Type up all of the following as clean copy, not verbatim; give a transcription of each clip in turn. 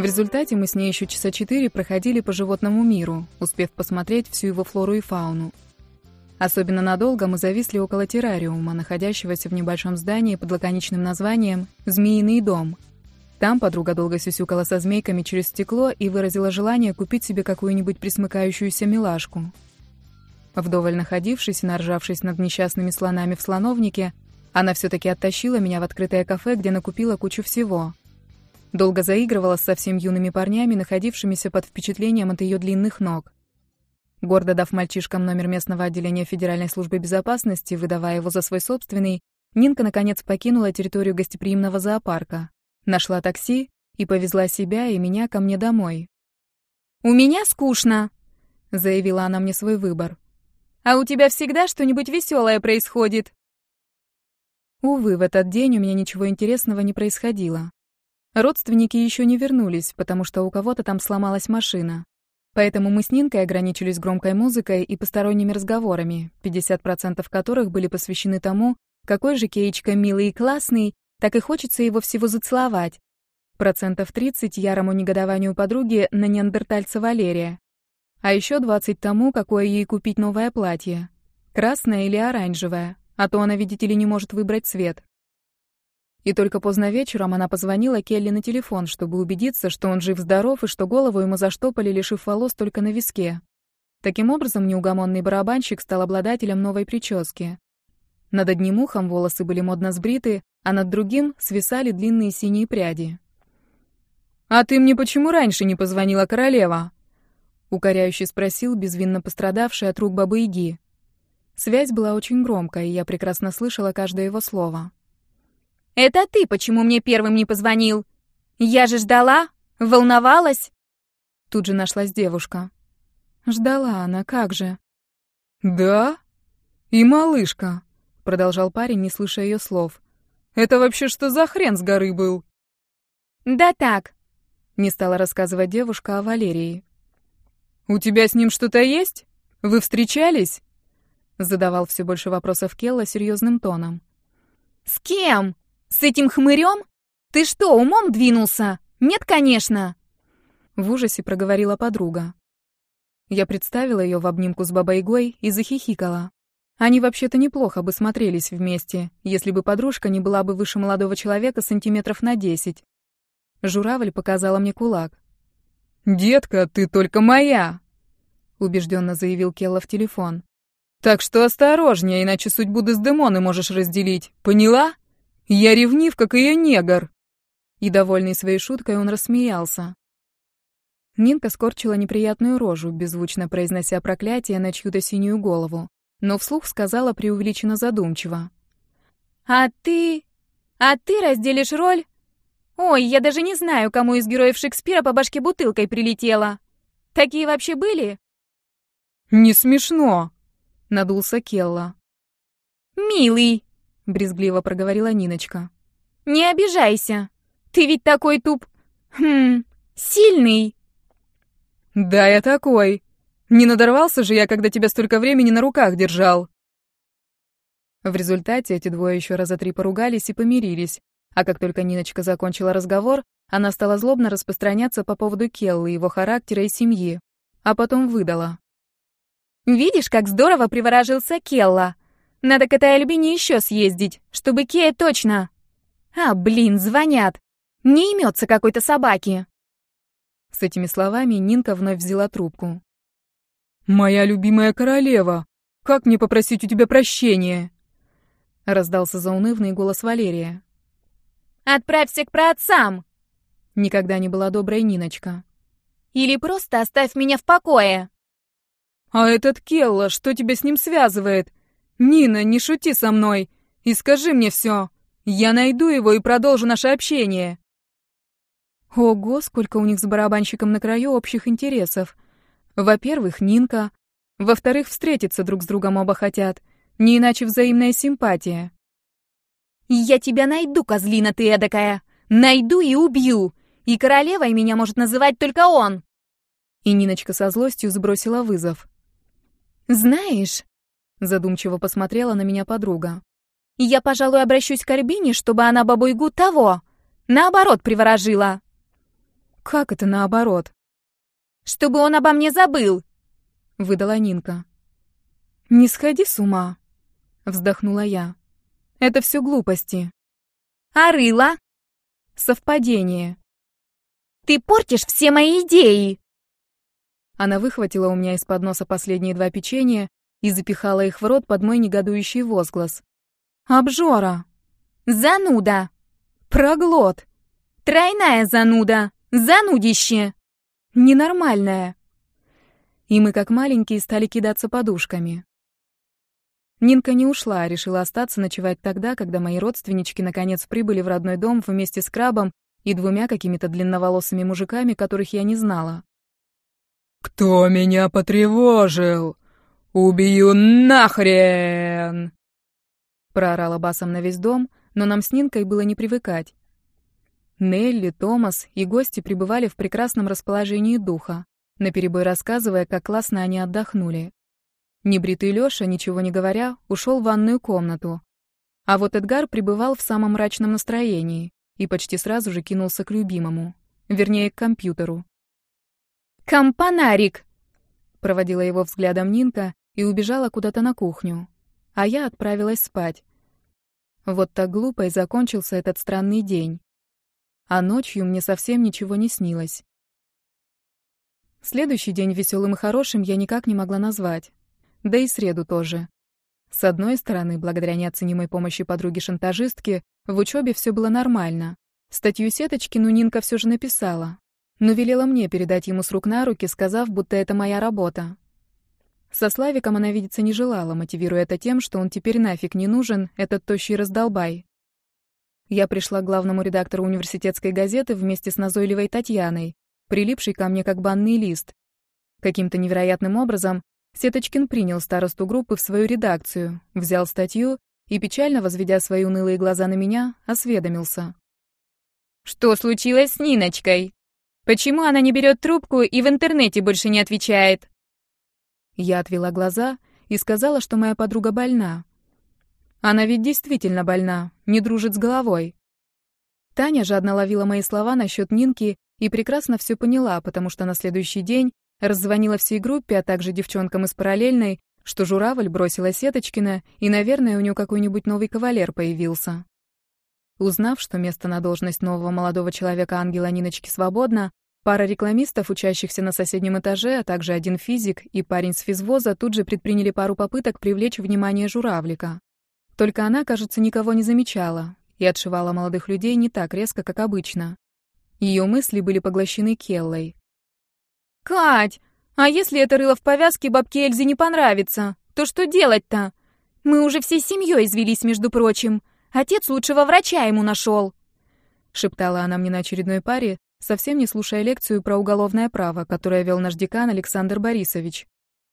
результате мы с ней еще часа 4 проходили по животному миру, успев посмотреть всю его флору и фауну. Особенно надолго мы зависли около террариума, находящегося в небольшом здании под лаконичным названием «Змеиный дом». Там подруга долго сюсюкала со змейками через стекло и выразила желание купить себе какую-нибудь присмыкающуюся милашку. Вдоволь находившись и наржавшись над несчастными слонами в слоновнике, она все-таки оттащила меня в открытое кафе, где накупила кучу всего. Долго заигрывала с совсем юными парнями, находившимися под впечатлением от ее длинных ног. Гордо дав мальчишкам номер местного отделения Федеральной службы безопасности, выдавая его за свой собственный, Нинка наконец покинула территорию гостеприимного зоопарка, нашла такси и повезла себя и меня ко мне домой. «У меня скучно», — заявила она мне свой выбор. «А у тебя всегда что-нибудь веселое происходит?» Увы, в этот день у меня ничего интересного не происходило. Родственники еще не вернулись, потому что у кого-то там сломалась машина. Поэтому мы с Нинкой ограничились громкой музыкой и посторонними разговорами, 50% которых были посвящены тому, какой же Кейчка милый и классный, так и хочется его всего зацеловать. 30% ярому негодованию подруги на неандертальца Валерия. А еще 20% тому, какое ей купить новое платье. Красное или оранжевое, а то она, видите ли, не может выбрать цвет. И только поздно вечером она позвонила Келли на телефон, чтобы убедиться, что он жив-здоров и что голову ему заштопали, лишив волос только на виске. Таким образом, неугомонный барабанщик стал обладателем новой прически. Над одним ухом волосы были модно сбриты, а над другим свисали длинные синие пряди. «А ты мне почему раньше не позвонила, королева?» — укоряюще спросил безвинно пострадавший от рук Бабы-Яги. Связь была очень громкая, и я прекрасно слышала каждое его слово. «Это ты почему мне первым не позвонил? Я же ждала, волновалась». Тут же нашлась девушка. Ждала она, как же. «Да? И малышка», — продолжал парень, не слыша ее слов. «Это вообще что за хрен с горы был?» «Да так», — не стала рассказывать девушка о Валерии. «У тебя с ним что-то есть? Вы встречались?» — задавал все больше вопросов Келла серьезным тоном. «С кем? С этим хмырем? Ты что, умом двинулся? Нет, конечно!» В ужасе проговорила подруга. Я представила ее в обнимку с Бабой-Ягой и захихикала. Они вообще-то неплохо бы смотрелись вместе, если бы подружка не была бы выше молодого человека сантиметров на 10. Журавль показала мне кулак. «Детка, ты только моя!» — убежденно заявил Келла в телефон. «Так что осторожнее, иначе судьбу Дездемоны можешь разделить. Поняла? Я ревнив, как ее негр!» И, довольный своей шуткой, он рассмеялся. Нинка скорчила неприятную рожу, беззвучно произнося проклятие на чью-то синюю голову, но вслух сказала преувеличенно задумчиво. «А ты разделишь роль? Ой, я даже не знаю, кому из героев Шекспира по башке бутылкой прилетело. Такие вообще были?» «Не смешно», — надулся Келла. «Милый», — брезгливо проговорила Ниночка. «Не обижайся. Ты ведь такой сильный». «Да, я такой. Не надорвался же я, когда тебя столько времени на руках держал». В результате эти двое еще раза 3 поругались и помирились, а как только Ниночка закончила разговор, она стала злобно распространяться по поводу Келлы, его характера и семьи, а потом выдала. «Видишь, как здорово приворожился Келла. Надо к этой Альбине еще съездить, чтобы Кея точно... блин, звонят. Не имется какой-то собаки». С этими словами Нинка вновь взяла трубку. «Моя любимая королева, как мне попросить у тебя прощения?» Раздался заунывный голос Валерия. «Отправься к праотцам!» Никогда не была доброй Ниночка. «Или просто оставь меня в покое!» «А этот Келла, что тебя с ним связывает? Нина, не шути со мной и скажи мне все. Я найду его и продолжу наше общение». Ого, сколько у них с барабанщиком на краю общих интересов. Во-первых, Нинка. Во-вторых, встретиться друг с другом оба хотят. Не иначе взаимная симпатия. «Я тебя найду, козлина ты эдакая! Найду и убью! И королевой меня может называть только он!» И Ниночка со злостью сбросила вызов. «Знаешь...» — задумчиво посмотрела на меня подруга. «Я, пожалуй, обращусь к Альбине, чтобы она Бабу-Ягу того, наоборот, приворожила». Как это наоборот? Чтобы он обо мне забыл, выдала Нинка. Не сходи с ума, вздохнула я. Это все глупости. А рыло? Совпадение. Ты портишь все мои идеи. Она выхватила у меня из-под носа последние 2 печенья и запихала их в рот под мой негодующий возглас. Обжора! Зануда! Проглот! Тройная зануда! Занудище! Ненормальная! И мы, как маленькие, стали кидаться подушками. Нинка не ушла, а решила остаться ночевать тогда, когда мои родственнички наконец прибыли в родной дом вместе с крабом и 2 какими-то длинноволосыми мужиками, которых я не знала. «Кто меня потревожил? Убью нахрен!» Проорала басом на весь дом, но нам с Нинкой было не привыкать. Нелли, Томас и гости пребывали в прекрасном расположении духа, наперебой рассказывая, как классно они отдохнули. Небритый Лёша, ничего не говоря, ушел в ванную комнату. А вот Эдгар пребывал в самом мрачном настроении и почти сразу же кинулся к любимому, вернее, к компьютеру. «Компанарик!» — проводила его взглядом Нинка и убежала куда-то на кухню, а я отправилась спать. Вот так глупо и закончился этот странный день. А ночью мне совсем ничего не снилось. Следующий день веселым и хорошим я никак не могла назвать. Да и среду тоже. С одной стороны, благодаря неоценимой помощи подруги-шантажистки, в учебе все было нормально. Статью Сеточкину Нинка все же написала, но велела мне передать ему с рук на руки, сказав, будто это моя работа. Со Славиком она видеться не желала, мотивируя это тем, что он теперь нафиг не нужен, этот тощий раздолбай. Я пришла к главному редактору университетской газеты вместе с назойливой Татьяной, прилипшей ко мне как банный лист. Каким-то невероятным образом Сеточкин принял старосту группы в свою редакцию, взял статью и, печально возведя свои унылые глаза на меня, осведомился. «Что случилось с Ниночкой? Почему она не берет трубку и в интернете больше не отвечает?» Я отвела глаза и сказала, что моя подруга больна. Она ведь действительно больна, не дружит с головой. Таня жадно ловила мои слова насчет Нинки и прекрасно все поняла, потому что на следующий день раззвонила всей группе, а также девчонкам из параллельной, что журавль бросила Сеточкина, и, наверное, у нее какой-нибудь новый кавалер появился. Узнав, что место на должность нового молодого человека-ангела Ниночки свободно, пара рекламистов, учащихся на соседнем этаже, а также один физик и парень с физвоза тут же предприняли пару попыток привлечь внимание журавлика. Только она, кажется, никого не замечала и отшивала молодых людей не так резко, как обычно. Ее мысли были поглощены Келлой. «Кать, а если это рыло в повязке бабке Эльзе не понравится, то что делать-то? Мы уже всей семьей извелись, между прочим. Отец лучшего врача ему нашел», — шептала она мне на очередной паре, совсем не слушая лекцию про уголовное право, которое вел наш декан Александр Борисович.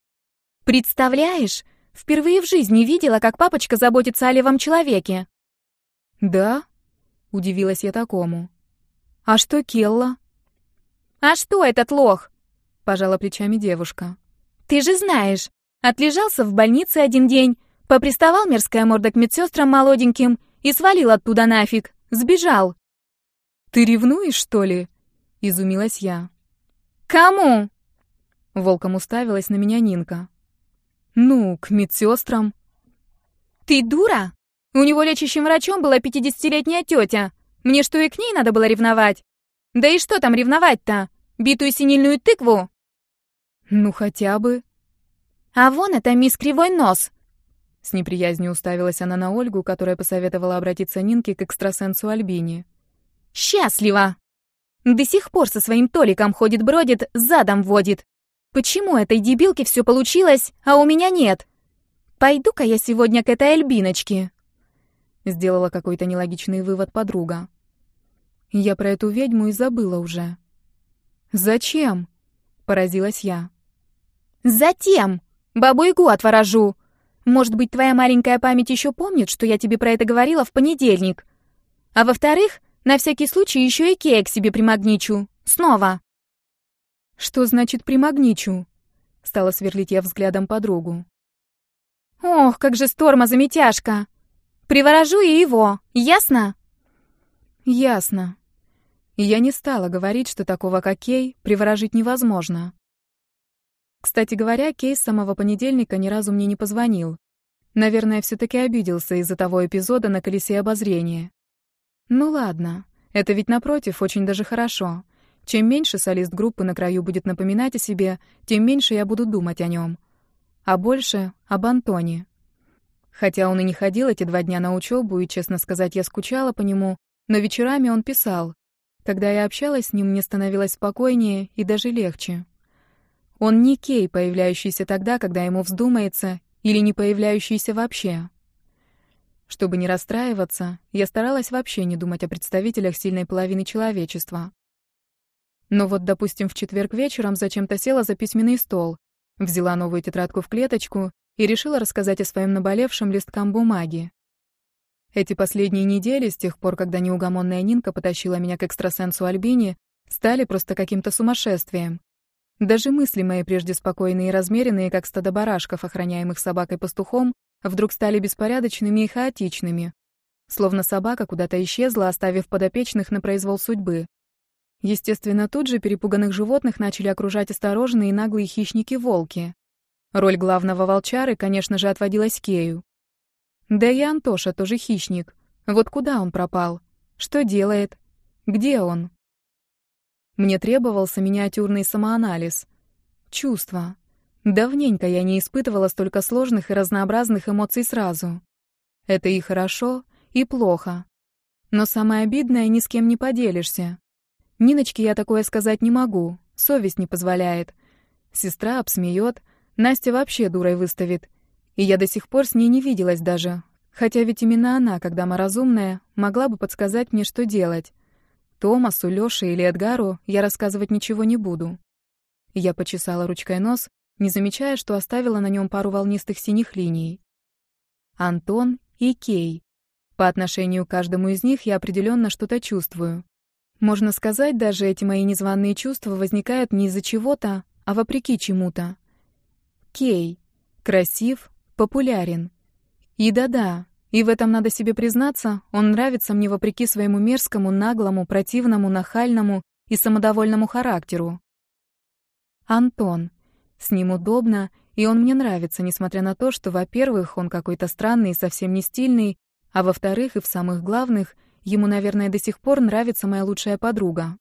«Представляешь, впервые в жизни видела, как папочка заботится о левом человеке». «Да?» — удивилась я такому. «А что Келла?» «А что этот лох?» — пожала плечами девушка. «Ты же знаешь, отлежался в больнице 1 день, поприставал мерзкая морда к медсестрам молоденьким и свалил оттуда нафиг, сбежал». «Ты ревнуешь, что ли?» — изумилась я. «Кому?» — волком уставилась на меня Нинка. «Ну, к медсестрам». «Ты дура? У него лечащим врачом была 50-летняя тетя. Мне что, и к ней надо было ревновать? Да и что там ревновать-то? Битую синильную тыкву?» «Ну, хотя бы». «А вон это мисс Кривой Нос». С неприязнью уставилась она на Ольгу, которая посоветовала обратиться Нинке к экстрасенсу Альбине. «Счастлива! До сих пор со своим Толиком ходит-бродит, задом водит. Почему этой дебилке все получилось, а у меня нет? Пойду-ка я сегодня к этой Альбиночке». Сделала какой-то нелогичный вывод подруга. Я про эту ведьму и забыла уже. «Зачем?» — поразилась я. «Затем! Бабу-ягу отворожу. Может быть, твоя маленькая память еще помнит, что я тебе про это говорила в понедельник. А во-вторых, на всякий случай еще и Кея к себе примагничу. Снова». «Что значит примагничу?» — стала сверлить я взглядом подругу. «Ох, как же с тормоза метяжка! Приворожу и его, ясно?» «Ясно». И я не стала говорить, что такого, как Кей, приворожить невозможно. Кстати говоря, Кей с самого понедельника ни разу мне не позвонил. Наверное, все-таки обиделся из-за того эпизода на колесе обозрения. Ну ладно, это ведь, напротив, очень даже хорошо. Чем меньше солист группы на краю будет напоминать о себе, тем меньше я буду думать о нем. А больше — об Антоне. Хотя он и не ходил эти 2 дня на учебу, и, честно сказать, я скучала по нему, но вечерами он писал. Когда я общалась с ним, мне становилось спокойнее и даже легче. Он не Кей, появляющийся тогда, когда ему вздумается, или не появляющийся вообще. Чтобы не расстраиваться, я старалась вообще не думать о представителях сильной половины человечества. Но вот, допустим, в четверг вечером зачем-то села за письменный стол, взяла новую тетрадку в клеточку и решила рассказать о своем наболевшем листкам бумаги. Эти последние недели, с тех пор, когда неугомонная Нинка потащила меня к экстрасенсу Альбине, стали просто каким-то сумасшествием. Даже мысли мои, прежде спокойные и размеренные, как стадо барашков, охраняемых собакой-пастухом, вдруг стали беспорядочными и хаотичными. Словно собака куда-то исчезла, оставив подопечных на произвол судьбы. Естественно, тут же перепуганных животных начали окружать осторожные и наглые хищники-волки. Роль главного волчары, конечно же, отводилась Кею. Да и Антоша тоже хищник. Вот куда он пропал? Что делает? Где он? Мне требовался миниатюрный самоанализ. Чувства. Давненько я не испытывала столько сложных и разнообразных эмоций сразу. Это и хорошо, и плохо. Но самое обидное — ни с кем не поделишься. Ниночке я такое сказать не могу, совесть не позволяет. Сестра обсмеет, Настя вообще дурой выставит. И я до сих пор с ней не виделась даже. Хотя ведь именно она, когда мы разумная, могла бы подсказать мне, что делать. Томасу, Лёше или Эдгару я рассказывать ничего не буду. Я почесала ручкой нос, не замечая, что оставила на нем пару волнистых синих линий. Антон и Кей. По отношению к каждому из них я определенно что-то чувствую. Можно сказать, даже эти мои незваные чувства возникают не из-за чего-то, а вопреки чему-то. Кей. Красив, популярен. И да-да, и в этом надо себе признаться, он нравится мне вопреки своему мерзкому, наглому, противному, нахальному и самодовольному характеру. Антон. С ним удобно, и он мне нравится, несмотря на то, что, во-первых, он какой-то странный и совсем не стильный, а во-вторых, и в самых главных, ему, наверное, до сих пор нравится моя лучшая подруга.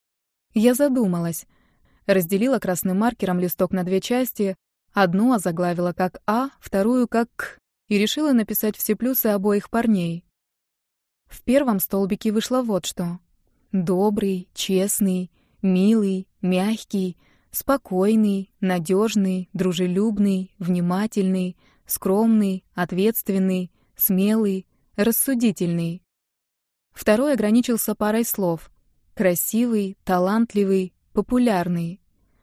Я задумалась. Разделила красным маркером листок на 2 части, одну озаглавила как А, вторую как К, и решила написать все плюсы обоих парней. В первом столбике вышло вот что. Добрый, честный, милый, мягкий, спокойный, надежный, дружелюбный, внимательный, скромный, ответственный, смелый, рассудительный. Второй ограничился парой слов. Красивый, талантливый, популярный.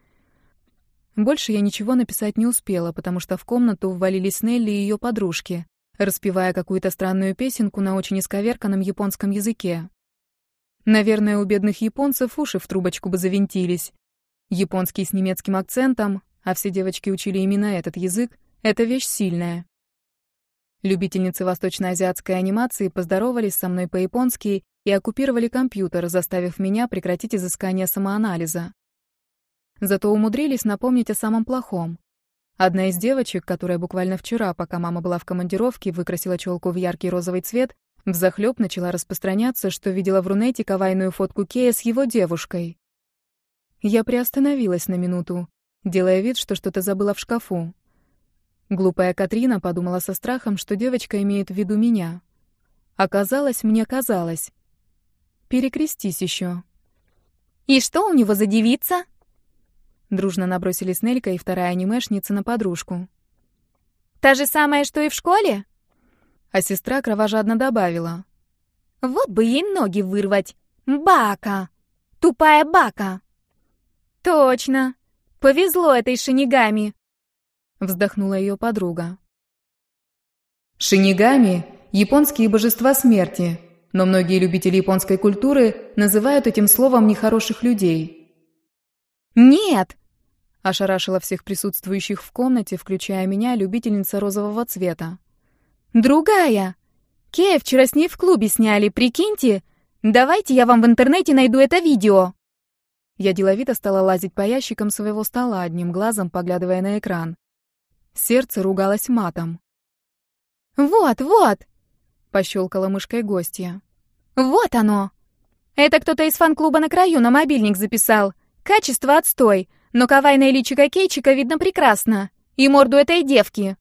Больше я ничего написать не успела, потому что в комнату ввалились Нелли и ее подружки, распевая какую-то странную песенку на очень исковерканном японском языке. Наверное, у бедных японцев уши в трубочку бы завинтились. Японский с немецким акцентом, а все девочки учили именно этот язык, это вещь сильная. Любительницы восточноазиатской анимации поздоровались со мной по-японски и оккупировали компьютер, заставив меня прекратить изыскание самоанализа. Зато умудрились напомнить о самом плохом. Одна из девочек, которая буквально вчера, пока мама была в командировке, выкрасила челку в яркий розовый цвет, взахлёб начала распространяться, что видела в Рунете кавайную фотку Кея с его девушкой. Я приостановилась на минуту, делая вид, что что-то забыла в шкафу. Глупая Катрина подумала со страхом, что девочка имеет в виду меня. Оказалось, мне казалось. Перекрестись еще. «И что у него за девица?» Дружно набросились Нелька и вторая анимешница на подружку. «Та же самая, что и в школе?» А сестра кровожадно добавила. «Вот бы ей ноги вырвать! Бака! Тупая бака!» «Точно! Повезло этой шинигами!» Вздохнула ее подруга. Шинигами — японские божества смерти, но многие любители японской культуры называют этим словом нехороших людей. «Нет!» — ошарашила всех присутствующих в комнате, включая меня, любительница розового цвета. «Другая! Кея вчера с ней в клубе сняли, прикиньте! Давайте я вам в интернете найду это видео. Я деловито стала лазить по ящикам своего стола, одним глазом поглядывая на экран. Сердце ругалось матом. Вот, вот, пощелкала мышкой гостья. вот оно. Это кто-то из фан-клуба на краю на мобильник записал. Качество отстой, но кавайное личико Кейчика видно прекрасно. И морду этой девки.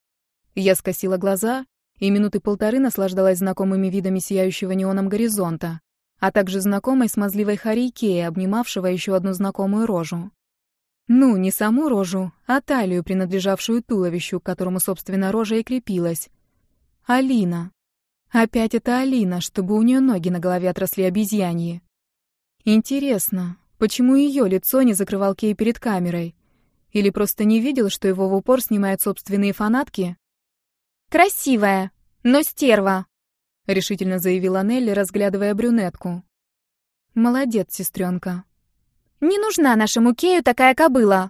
Я скосила глаза и минуты полторы наслаждалась знакомыми видами сияющего неоном горизонта, а также знакомой смазливой Хари Икеи, обнимавшего еще одну знакомую рожу. Ну, не саму рожу, а талию, принадлежавшую туловищу, к которому, собственно, рожа и крепилась. Алина. Опять это Алина, чтобы у нее ноги на голове отросли обезьяньи. Интересно, почему ее лицо не закрывал Кей перед камерой? Или просто не видел, что его в упор снимают собственные фанатки? Красивая, но стерва, решительно заявила Нелли, разглядывая брюнетку. Молодец, сестренка. Не нужна нашему Кею такая кобыла.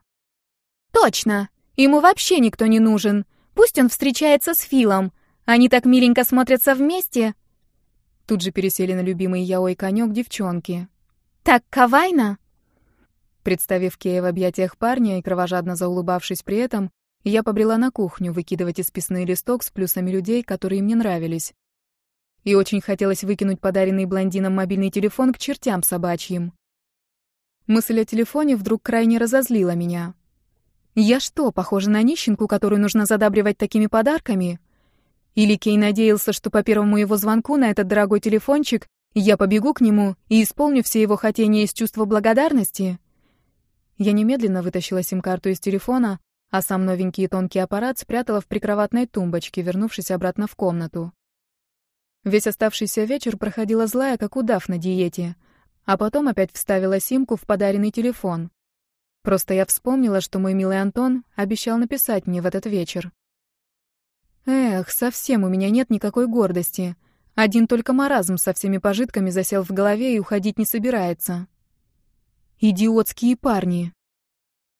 Точно, ему вообще никто не нужен. Пусть он встречается с Филом. Они так миленько смотрятся вместе. Тут же пересели на любимый яой-конёк девчонки. Так кавайно. Представив Кея в объятиях парня и кровожадно заулыбавшись при этом, я побрела на кухню выкидывать исписанный листок с плюсами людей, которые мне нравились. И очень хотелось выкинуть подаренный блондином мобильный телефон к чертям собачьим. Мысль о телефоне вдруг крайне разозлила меня. Я что, похожа на нищенку, которую нужно задабривать такими подарками? Или Кей надеялся, что по первому его звонку на этот дорогой телефончик я побегу к нему и исполню все его хотения из чувства благодарности? Я немедленно вытащила сим-карту из телефона, а сам новенький и тонкий аппарат спрятала в прикроватной тумбочке, вернувшись обратно в комнату. Весь оставшийся вечер проходила злая, как удав на диете, а потом опять вставила симку в подаренный телефон. Просто я вспомнила, что мой милый Антон обещал написать мне в этот вечер. Эх, совсем у меня нет никакой гордости. Один только маразм со всеми пожитками засел в голове и уходить не собирается. Идиотские парни.